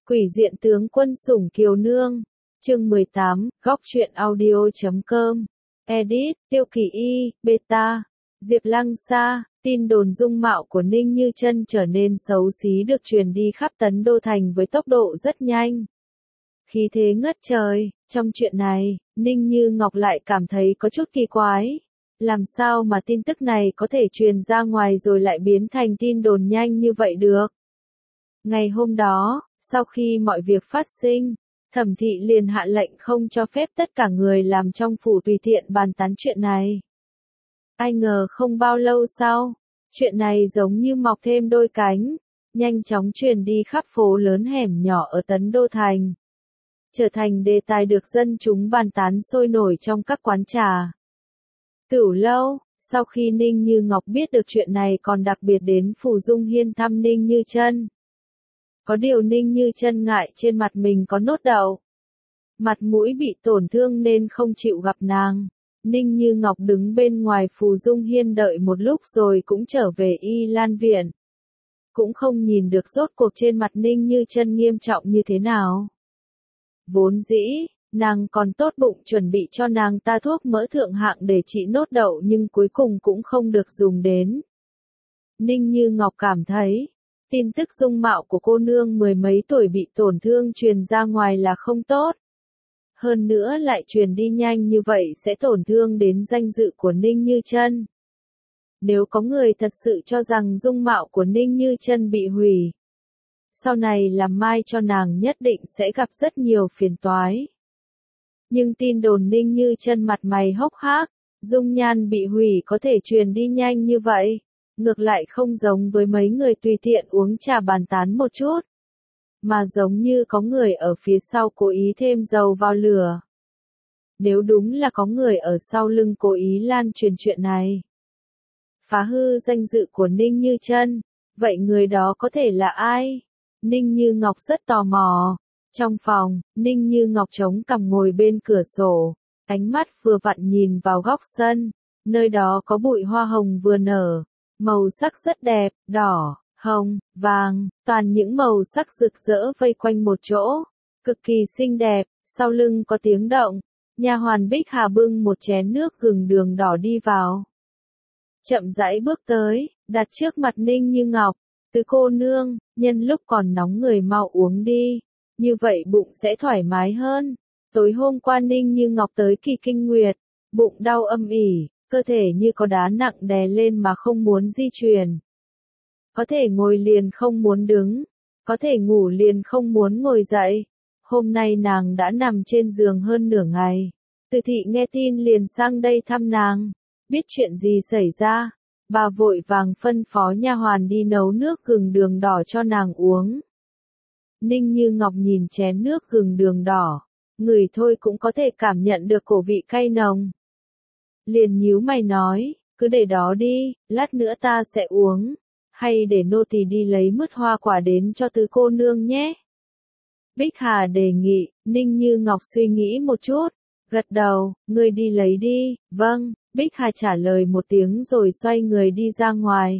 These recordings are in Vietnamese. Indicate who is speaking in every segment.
Speaker 1: Quỷ diện tướng quân sủng kiều nương. Chương 18, góc truyện audio.com. Edit, Tiêu Kỳ Y, Beta. Diệp Lăng Sa, tin đồn dung mạo của Ninh Như Chân trở nên xấu xí được truyền đi khắp Tấn Đô Thành với tốc độ rất nhanh. Khí thế ngất trời, trong chuyện này, Ninh Như Ngọc lại cảm thấy có chút kỳ quái. Làm sao mà tin tức này có thể truyền ra ngoài rồi lại biến thành tin đồn nhanh như vậy được? Ngày hôm đó, sau khi mọi việc phát sinh, Thẩm thị liền hạ lệnh không cho phép tất cả người làm trong phủ tùy tiện bàn tán chuyện này. Ai ngờ không bao lâu sau, chuyện này giống như mọc thêm đôi cánh, nhanh chóng truyền đi khắp phố lớn hẻm nhỏ ở Tấn Đô Thành. Trở thành đề tài được dân chúng bàn tán sôi nổi trong các quán trà, tửu lâu. Sau khi Ninh Như Ngọc biết được chuyện này còn đặc biệt đến Phủ Dung Hiên thăm Ninh Như Chân. Có điều Ninh Như Chân ngại trên mặt mình có nốt đậu, mặt mũi bị tổn thương nên không chịu gặp nàng. Ninh Như Ngọc đứng bên ngoài Phủ Dung Hiên đợi một lúc rồi cũng trở về Y Lan Viện. Cũng không nhìn được rốt cuộc trên mặt Ninh Như Chân nghiêm trọng như thế nào. Vốn dĩ, nàng còn tốt bụng chuẩn bị cho nàng ta thuốc mỡ thượng hạng để trị nốt đậu nhưng cuối cùng cũng không được dùng đến. Ninh Như Ngọc cảm thấy, tin tức dung mạo của cô nương mười mấy tuổi bị tổn thương truyền ra ngoài là không tốt. Hơn nữa lại truyền đi nhanh như vậy sẽ tổn thương đến danh dự của Ninh Như Chân. Nếu có người thật sự cho rằng dung mạo của Ninh Như Chân bị hủy, sau này làm mai cho nàng nhất định sẽ gặp rất nhiều phiền toái. Nhưng tin đồn Ninh Như Chân mặt mày hốc hác, dung nhan bị hủy có thể truyền đi nhanh như vậy, ngược lại không giống với mấy người tùy tiện uống trà bàn tán một chút, mà giống như có người ở phía sau cố ý thêm dầu vào lửa. Nếu đúng là có người ở sau lưng cố ý lan truyền chuyện này, phá hư danh dự của Ninh Như Chân, vậy người đó có thể là ai? Ninh Như Ngọc rất tò mò. Trong phòng, Ninh Như Ngọc chống cằm ngồi bên cửa sổ, ánh mắt vừa vặn nhìn vào góc sân, nơi đó có bụi hoa hồng vừa nở, màu sắc rất đẹp, đỏ, hồng, vàng, toàn những màu sắc rực rỡ vây quanh một chỗ, cực kỳ xinh đẹp. Sau lưng có tiếng động, nha hoàn Bích Hà bưng một chén nước gừng đường đỏ đi vào. Chậm rãi bước tới, đặt trước mặt Ninh Như Ngọc, "Tứ cô nương, nhân lúc còn nóng người mau uống đi, như vậy bụng sẽ thoải mái hơn." Tối hôm qua Ninh Như Ngọc tới kỳ kinh nguyệt, bụng đau âm ỉ, cơ thể như có đá nặng đè lên mà không muốn di chuyển. Có thể ngồi liền không muốn đứng, có thể ngủ liền không muốn ngồi dậy. Hôm nay nàng đã nằm trên giường hơn nửa ngày. Từ thị nghe tin liền sang đây thăm nàng. Biết chuyện gì xảy ra, bà vội vàng phân phó nha hoàn đi nấu nước gừng đường đỏ cho nàng uống. Ninh Như Ngọc nhìn chén nước gừng đường đỏ, ngửi thôi cũng có thể cảm nhận được cổ vị cay nồng. Liền nhíu mày nói, "Cứ để đó đi, lát nữa ta sẽ uống, hay để nô tỳ đi lấy mứt hoa quả đến cho tứ cô nương nhé." Bích Hà đề nghị. Ninh Như Ngọc suy nghĩ một chút, gật đầu, "Ngươi đi lấy đi." "Vâng." Bích Hà trả lời một tiếng rồi xoay người đi ra ngoài.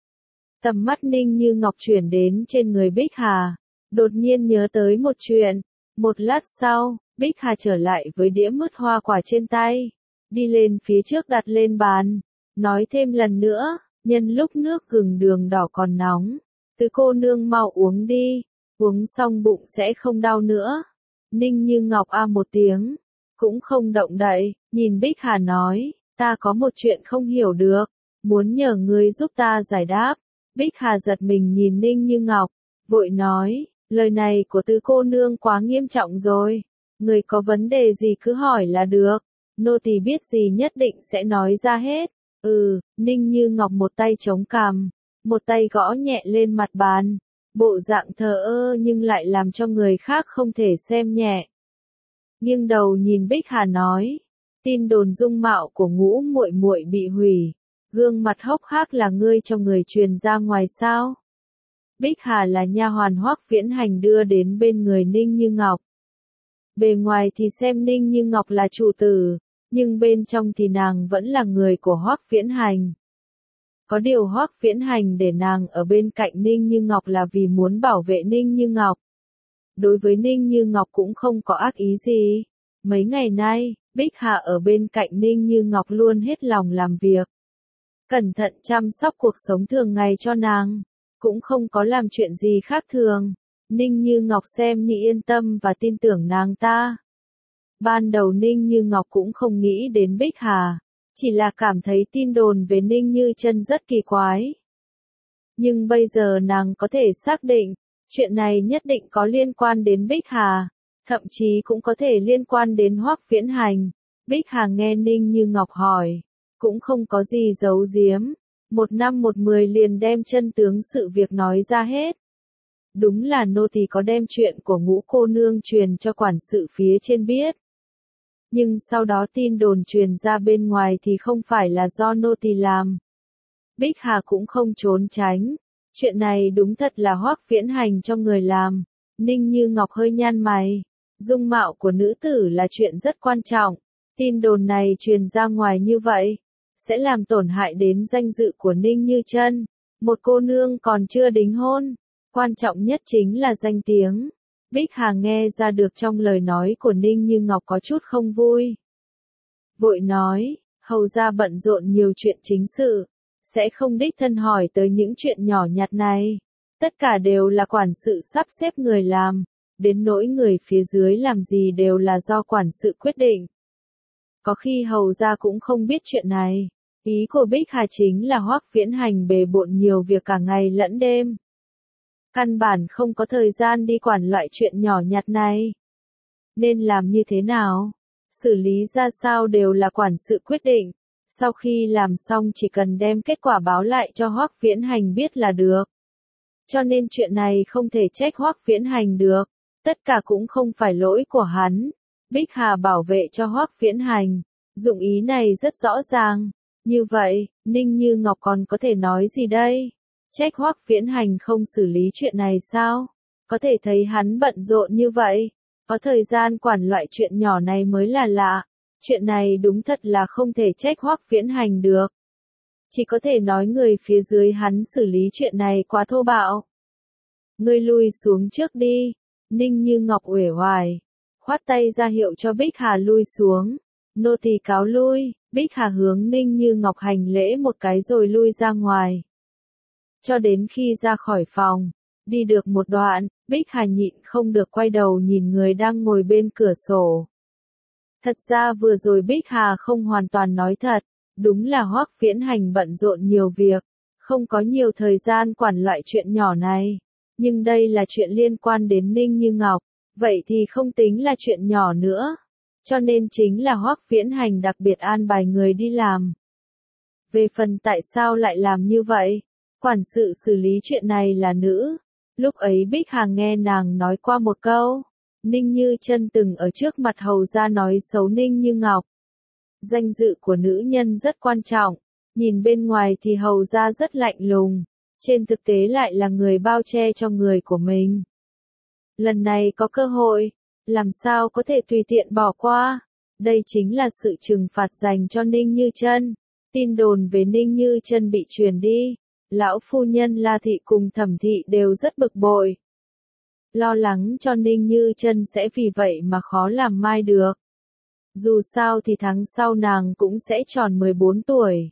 Speaker 1: Tầm mắt Ninh Như Ngọc chuyển đến trên người Bích Hà, đột nhiên nhớ tới một chuyện. Một lát sau, Bích Hà trở lại với đĩa mứt hoa quả trên tay, đi lên phía trước đặt lên bàn, nói thêm lần nữa, "Nhân lúc nước gừng đường đỏ còn nóng, tứ cô nương mau uống đi, uống xong bụng sẽ không đau nữa." Ninh Như Ngọc a một tiếng, cũng không động đậy, nhìn Bích Hà nói, "Ta có một chuyện không hiểu được, muốn nhờ ngươi giúp ta giải đáp." Bích Hà giật mình nhìn Ninh Như Ngọc, vội nói, "Lời này của tứ cô nương quá nghiêm trọng rồi, người có vấn đề gì cứ hỏi là được, nô tỳ biết gì nhất định sẽ nói ra hết." Ninh Như Ngọc một tay chống cằm, một tay gõ nhẹ lên mặt bàn, bộ dạng thờ ơ nhưng lại làm cho người khác không thể xem nhẹ. Nghiêng đầu nhìn Bích Hà nói, "Tin đồn dung mạo của Ngũ muội muội bị hủy, gương mặt hốc hác là ngươi cho người truyền ra ngoài sao?" Bích Hà là nha hoàn Hoắc Viễn Hành đưa đến bên người Ninh Như Ngọc. Bề ngoài thì xem Ninh Như Ngọc là chủ tử, nhưng bên trong thì nàng vẫn là người của Hoắc Viễn Hành. Có điều Hoắc Viễn Hành để nàng ở bên cạnh Ninh Như Ngọc là vì muốn bảo vệ Ninh Như Ngọc. đối với Ninh Như Ngọc cũng không có ác ý gì. Mấy ngày nay, Bích Hà ở bên cạnh Ninh Như Ngọc luôn hết lòng làm việc. Cẩn thận chăm sóc cuộc sống thường ngày cho nàng, cũng không có làm chuyện gì khác thường. Ninh Như Ngọc xem như yên tâm và tin tưởng nàng ta. Ban đầu Ninh Như Ngọc cũng không nghĩ đến Bích Hà, chỉ là cảm thấy tin đồn về Ninh Như Chân rất kỳ quái. Nhưng bây giờ nàng có thể xác định, chuyện này nhất định có liên quan đến Bích Hà, thậm chí cũng có thể liên quan đến Hoắc Viễn Hành. Bích Hà nghe Ninh Như Ngọc hỏi, cũng không có gì giấu giếm, một năm một mười liền đem chân tướng sự việc nói ra hết. Đúng là nô tỳ có đem chuyện của Ngũ cô nương truyền cho quản sự phía trên biết. Nhưng sau đó tin đồn truyền ra bên ngoài thì không phải là do nô tỳ làm. Bích Hà cũng không trốn tránh, chuyện này đúng thật là Hoắc Viễn Hành cho người làm. Ninh Như Ngọc hơi nhăn mày, dung mạo của nữ tử là chuyện rất quan trọng, tin đồn này truyền ra ngoài như vậy, sẽ làm tổn hại đến danh dự của Ninh Như Chân, một cô nương còn chưa đính hôn, quan trọng nhất chính là danh tiếng. Bích Hà nghe ra được trong lời nói của Ninh Như Ngọc có chút không vui. Vội nói, hầu ra bận rộn nhiều chuyện chính sự, sẽ không đích thân hỏi tới những chuyện nhỏ nhặt này. Tất cả đều là quản sự sắp xếp người làm, đến nỗi người phía dưới làm gì đều là do quản sự quyết định. Có khi hầu ra cũng không biết chuyện này. Ý của Bích Hà chính là Hoắc Viễn Hành bề bộn nhiều việc cả ngày lẫn đêm. Căn bản không có thời gian đi quản loại chuyện nhỏ nhặt này. Nên làm như thế nào? Xử lý ra sao đều là quản sự quyết định. Sau khi làm xong chỉ cần đem kết quả báo lại cho Hoắc Viễn Hành biết là được. Cho nên chuyện này không thể trách Hoắc Viễn Hành được. Tất cả cũng không phải lỗi của hắn. Bích Hà bảo vệ cho Hoắc Viễn Hành. Dụng ý này rất rõ ràng. Như vậy, Ninh Như Ngọc còn có thể nói gì đây? Trách Hoắc Viễn Hành không xử lý chuyện này sao? Có thể thấy hắn bận rộn như vậy, có thời gian quản loại chuyện nhỏ này mới là lạ. Chuyện này đúng thật là không thể trách Hoắc Viễn Hành được. Chỉ có thể nói người phía dưới hắn xử lý chuyện này quá thô bạo. Ngươi lui xuống trước đi. Ninh Như Ngọc uể oải, khoát tay ra hiệu cho Bích Hà lui xuống. Nô tỳ cáo lui. Bích Hà hướng Ninh Như Ngọc hành lễ một cái rồi lui ra ngoài. Cho đến khi ra khỏi phòng, đi được một đoạn, Bích Hà nhịn không được quay đầu nhìn người đang ngồi bên cửa sổ. Thật ra vừa rồi Bích Hà không hoàn toàn nói thật, đúng là Hoắc Viễn Hành bận rộn nhiều việc, không có nhiều thời gian quản loại chuyện nhỏ này. Nhưng đây là chuyện liên quan đến Ninh Như Ngọc, vậy thì không tính là chuyện nhỏ nữa. Cho nên chính là Hoắc Viễn Hành đặc biệt an bài người đi làm. Về phần tại sao lại làm như vậy, quản sự xử lý chuyện này là nữ. Lúc ấy Bích Hà nghe nàng nói qua một câu, Ninh Như Chân từng ở trước mặt hầu gia nói xấu Ninh Như Ngọc. Danh dự của nữ nhân rất quan trọng, nhìn bên ngoài thì hầu gia rất lạnh lùng, trên thực tế lại là người bao che cho người của mình. Lần này có cơ hội, làm sao có thể tùy tiện bỏ qua, đây chính là sự trừng phạt dành cho Ninh Như Chân. Tin đồn về Ninh Như Chân bị truyền đi, lão phu nhân La Thị cùng Thẩm Thị đều rất bực bội. Lo lắng cho Ninh Như Chân sẽ vì vậy mà khó làm mai được. Dù sao thì tháng sau nàng cũng sẽ tròn 14 tuổi.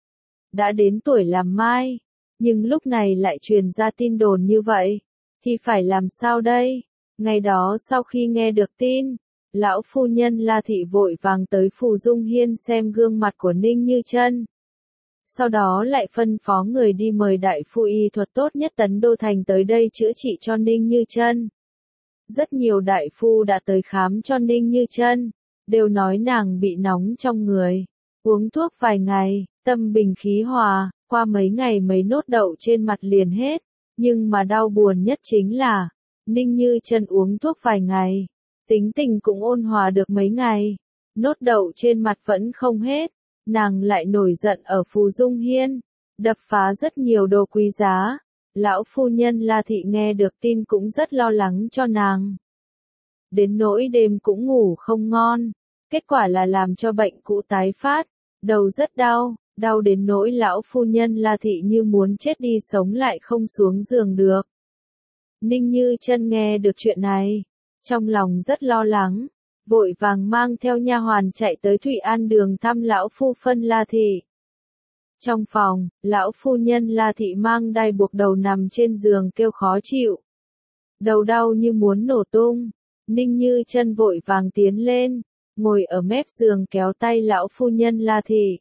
Speaker 1: Đã đến tuổi làm mai, nhưng lúc này lại truyền ra tin đồn như vậy, thì phải làm sao đây? Ngày đó sau khi nghe được tin, lão phu nhân La Thị vội vàng tới Phù Dung Hiên xem gương mặt của Ninh Như Chân. Sau đó lại phân phó người đi mời đại phu y thuật tốt nhất Tấn Đô Thành tới đây chữa trị cho Ninh Như Chân. Rất nhiều đại phu đã tới khám cho Ninh Như Chân, đều nói nàng bị nóng trong người. Uống thuốc vài ngày, tâm bình khí hòa, qua mấy ngày mấy nốt đậu trên mặt liền hết. Nhưng mà đau buồn nhất chính là, Ninh Như Chân uống thuốc vài ngày, tính tình cũng ôn hòa được mấy ngày. Nốt đậu trên mặt vẫn không hết, nàng lại nổi giận ở Phù Dung Hiên, đập phá rất nhiều đồ quý giá. Lão phu nhân La Thị nghe được tin cũng rất lo lắng cho nàng. Đến nỗi đêm cũng ngủ không ngon, kết quả là làm cho bệnh cũ tái phát, đầu rất đau, đau đến nỗi lão phu nhân La Thị như muốn chết đi sống lại không xuống giường được. Ninh Như Chân nghe được chuyện này, trong lòng rất lo lắng, vội vàng mang theo nha hoàn chạy tới Thụy An Đường thăm lão phu phân La Thị. Trong phòng, lão phu nhân La Thị mang đai buộc đầu nằm trên giường kêu khó chịu. Đầu đau như muốn nổ tung. Ninh Như Chân vội vàng tiến lên, ngồi ở mép giường kéo tay lão phu nhân La Thị.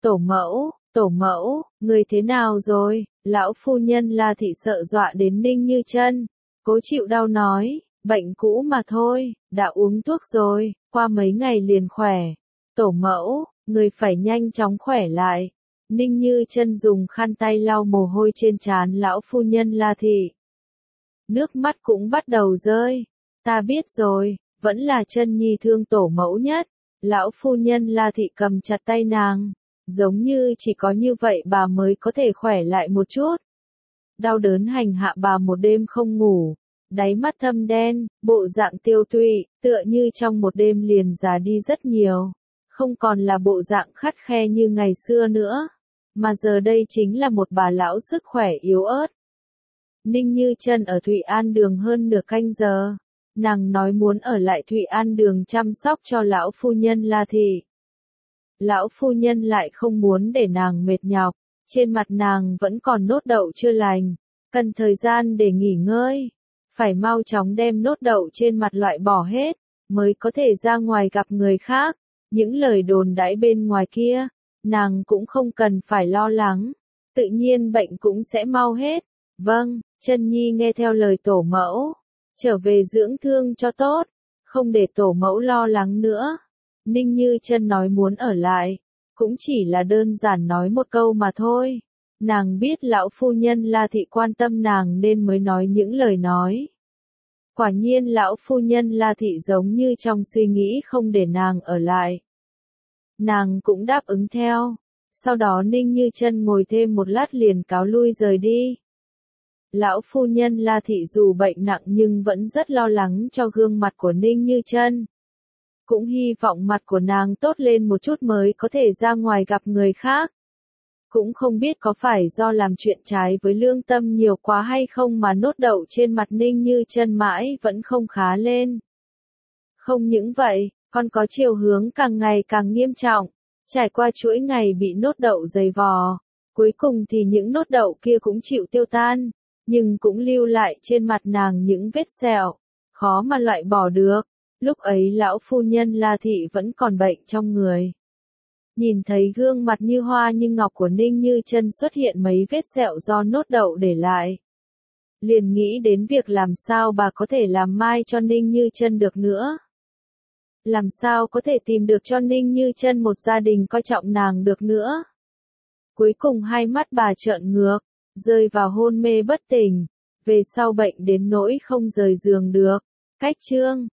Speaker 1: Tổ mẫu, người thế nào rồi? Lão phu nhân La Thị sợ dọa đến Ninh Như Chân, cố chịu đau nói, bệnh cũ mà thôi, đã uống thuốc rồi, qua mấy ngày liền khỏe. Tổ mẫu, người phải nhanh chóng khỏe lại. Ninh Như Chân dùng khăn tay lau mồ hôi trên trán lão phu nhân La Thị. Nước mắt cũng bắt đầu rơi. Ta biết rồi, vẫn là Chân Nhi thương tổ mẫu nhất. Lão phu nhân La Thị cầm chặt tay nàng, giống như chỉ có như vậy bà mới có thể khỏe lại một chút. Đau đớn hành hạ bà một đêm không ngủ, đáy mắt thâm đen, bộ dạng tiêu tụy, tựa như trong một đêm liền già đi rất nhiều. Không còn là bộ dạng khắt khe như ngày xưa nữa, mà giờ đây chính là một bà lão sức khỏe yếu ớt. Ninh Như Chân ở Thụy An Đường hơn nửa canh giờ, nàng nói muốn ở lại Thụy An Đường chăm sóc cho lão phu nhân La Thị. Lão phu nhân lại không muốn để nàng mệt nhọc, trên mặt nàng vẫn còn nốt đậu chưa lành, cần thời gian để nghỉ ngơi, phải mau chóng đem nốt đậu trên mặt loại bỏ hết, mới có thể ra ngoài gặp người khác. Những lời đồn đãi bên ngoài kia, nàng cũng không cần phải lo lắng, tự nhiên bệnh cũng sẽ mau hết. Vâng, Chân Nhi nghe theo lời tổ mẫu, trở về dưỡng thương cho tốt, không để tổ mẫu lo lắng nữa. Ninh Như Chân nói muốn ở lại, cũng chỉ là đơn giản nói một câu mà thôi. Nàng biết lão phu nhân La Thị quan tâm nàng nên mới nói những lời nói. Quả nhiên lão phu nhân La Thị giống như trong suy nghĩ không để nàng ở lại. Nàng cũng đáp ứng theo. Sau đó Ninh Như Chân ngồi thêm một lát liền cáo lui rời đi. Lão phu nhân La Thị dù bệnh nặng nhưng vẫn rất lo lắng cho gương mặt của Ninh Như Chân. Cũng hy vọng mặt của nàng tốt lên một chút mới có thể ra ngoài gặp người khác. Cũng không biết có phải do làm chuyện trái với lương tâm nhiều quá hay không mà nốt đậu trên mặt Ninh Như Chân mãi vẫn không khá lên. Không những vậy, còn có chiều hướng càng ngày càng nghiêm trọng. Trải qua chuỗi ngày bị nốt đậu dày vò, cuối cùng thì những nốt đậu kia cũng chịu tiêu tan, nhưng cũng lưu lại trên mặt nàng những vết sẹo, khó mà loại bỏ được. Lúc ấy lão phu nhân La Thị vẫn còn bệnh trong người. Nhìn thấy gương mặt như hoa như ngọc của Ninh Như Chân xuất hiện mấy vết sẹo do nốt đậu để lại, liền nghĩ đến việc làm sao bà có thể làm mai cho Ninh Như Chân được nữa. Làm sao có thể tìm được cho Ninh Như Chân một gia đình coi trọng nàng được nữa. Cuối cùng hai mắt bà trợn ngược, rơi vào hôn mê bất tỉnh, về sau bệnh đến nỗi không rời giường được. Cách chương